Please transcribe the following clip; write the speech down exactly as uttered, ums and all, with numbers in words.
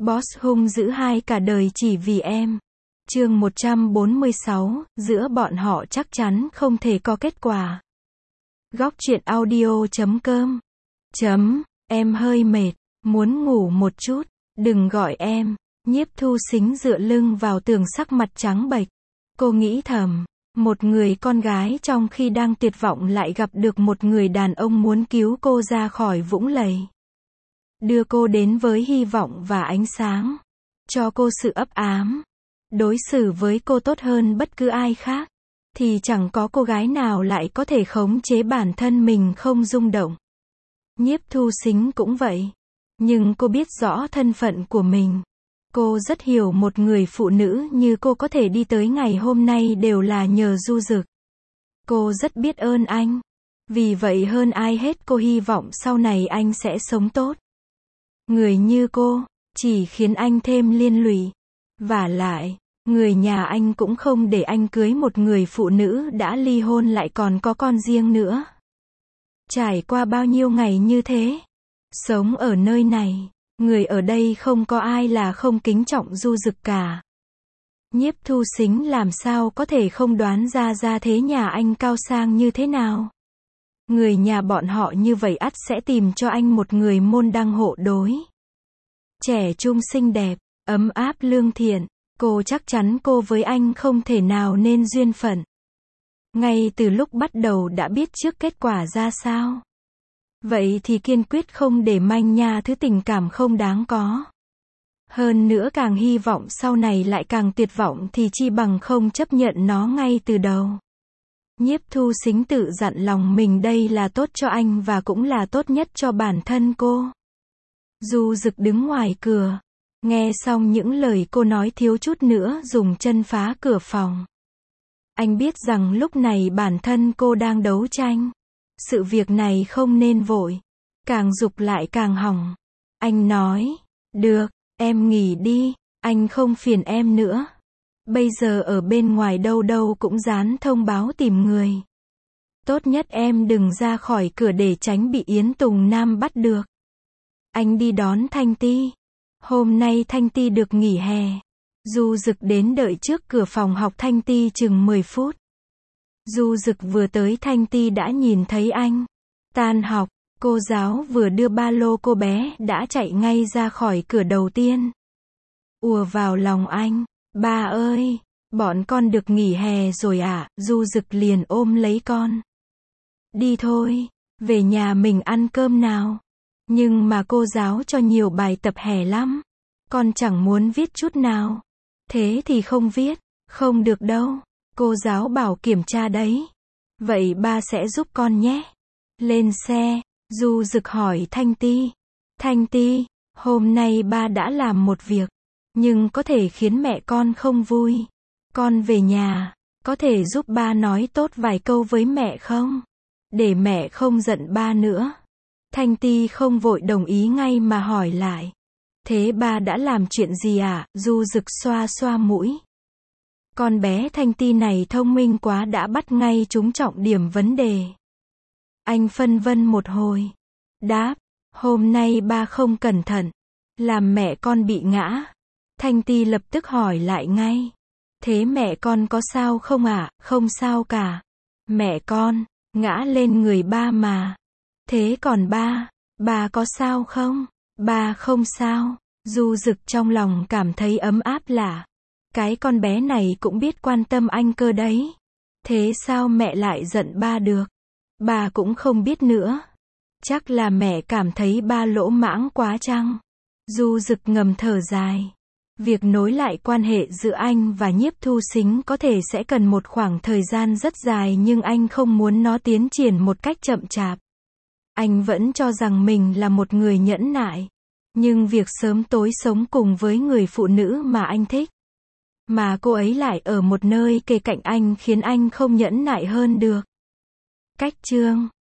Boss hung dữ hai cả đời chỉ vì em. Chương một trăm bốn mươi sáu, giữa bọn họ chắc chắn không thể có kết quả. Góc truyện audio chấm com. Chấm, em hơi mệt, muốn ngủ một chút, đừng gọi em. Nhiếp Thu Sính dựa lưng vào tường, sắc mặt trắng bệch. Cô nghĩ thầm, một người con gái trong khi đang tuyệt vọng lại gặp được một người đàn ông muốn cứu cô ra khỏi vũng lầy. Đưa cô đến với hy vọng và ánh sáng. Cho cô sự ấp ám. Đối xử với cô tốt hơn bất cứ ai khác. Thì chẳng có cô gái nào lại có thể khống chế bản thân mình không rung động. Nhiếp Thu Sính cũng vậy. Nhưng cô biết rõ thân phận của mình. Cô rất hiểu một người phụ nữ như cô có thể đi tới ngày hôm nay đều là nhờ Du Dực. Cô rất biết ơn anh. Vì vậy hơn ai hết cô hy vọng sau này anh sẽ sống tốt. Người như cô, chỉ khiến anh thêm liên lụy. Vả lại, người nhà anh cũng không để anh cưới một người phụ nữ đã ly hôn lại còn có con riêng nữa. Trải qua bao nhiêu ngày như thế, sống ở nơi này, người ở đây không có ai là không kính trọng Du Dực cả. Nhiếp Thu Sính làm sao có thể không đoán ra gia thế nhà anh cao sang như thế nào. Người nhà bọn họ như vậy ắt sẽ tìm cho anh một người môn đăng hộ đối. Trẻ trung xinh đẹp, ấm áp lương thiện, cô chắc chắn cô với anh không thể nào nên duyên phận. Ngay từ lúc bắt đầu đã biết trước kết quả ra sao. Vậy thì kiên quyết không để manh nha thứ tình cảm không đáng có. Hơn nữa càng hy vọng sau này lại càng tuyệt vọng thì chi bằng không chấp nhận nó ngay từ đầu. Nhiếp Thu Sính tự dặn lòng mình đây là tốt cho anh và cũng là tốt nhất cho bản thân cô. Du Dực đứng ngoài cửa, nghe xong những lời cô nói thiếu chút nữa dùng chân phá cửa phòng. Anh biết rằng lúc này bản thân cô đang đấu tranh. Sự việc này không nên vội. Càng giục lại càng hỏng. Anh nói, được, em nghỉ đi, anh không phiền em nữa. Bây giờ ở bên ngoài đâu đâu cũng dán thông báo tìm người. Tốt nhất em đừng ra khỏi cửa để tránh bị Yến Tùng Nam bắt được. Anh đi đón Thanh Ti. Hôm nay Thanh Ti được nghỉ hè. Du Dực đến đợi trước cửa phòng học Thanh Ti chừng mười phút. Du Dực vừa tới Thanh Ti đã nhìn thấy anh. Tan học, cô giáo vừa đưa ba lô cô bé đã chạy ngay ra khỏi cửa đầu tiên. Ùa vào lòng anh. Ba ơi, bọn con được nghỉ hè rồi ạ. Du Dực liền ôm lấy con. Đi thôi, về nhà mình ăn cơm nào. Nhưng mà cô giáo cho nhiều bài tập hè lắm. Con chẳng muốn viết chút nào. Thế thì không viết, không được đâu. Cô giáo bảo kiểm tra đấy. Vậy ba sẽ giúp con nhé. Lên xe, Du Dực hỏi Thanh Ti. Thanh Ti, hôm nay ba đã làm một việc. Nhưng có thể khiến mẹ con không vui. Con về nhà, có thể giúp ba nói tốt vài câu với mẹ không? Để mẹ không giận ba nữa. Thanh Ti không vội đồng ý ngay mà hỏi lại. Thế ba đã làm chuyện gì ạ? Du Dực xoa xoa mũi. Con bé Thanh Ti này thông minh quá đã bắt ngay trúng trọng điểm vấn đề. Anh phân vân một hồi. Đáp, hôm nay ba không cẩn thận. Làm mẹ con bị ngã. Thanh Ti lập tức hỏi lại ngay. Thế mẹ con có sao không ạ? Không sao cả. Mẹ con, ngã lên người ba mà. Thế còn ba, ba có sao không? Ba không sao. Du Dực trong lòng cảm thấy ấm áp lạ. Cái con bé này cũng biết quan tâm anh cơ đấy. Thế sao mẹ lại giận ba được? Bà cũng không biết nữa. Chắc là mẹ cảm thấy ba lỗ mãng quá chăng? Du Dực ngầm thở dài. Việc nối lại quan hệ giữa anh và Nhiếp Thu Sính có thể sẽ cần một khoảng thời gian rất dài nhưng anh không muốn nó tiến triển một cách chậm chạp. Anh vẫn cho rằng mình là một người nhẫn nại. Nhưng việc sớm tối sống cùng với người phụ nữ mà anh thích, mà cô ấy lại ở một nơi kề cạnh anh khiến anh không nhẫn nại hơn được. Cách chương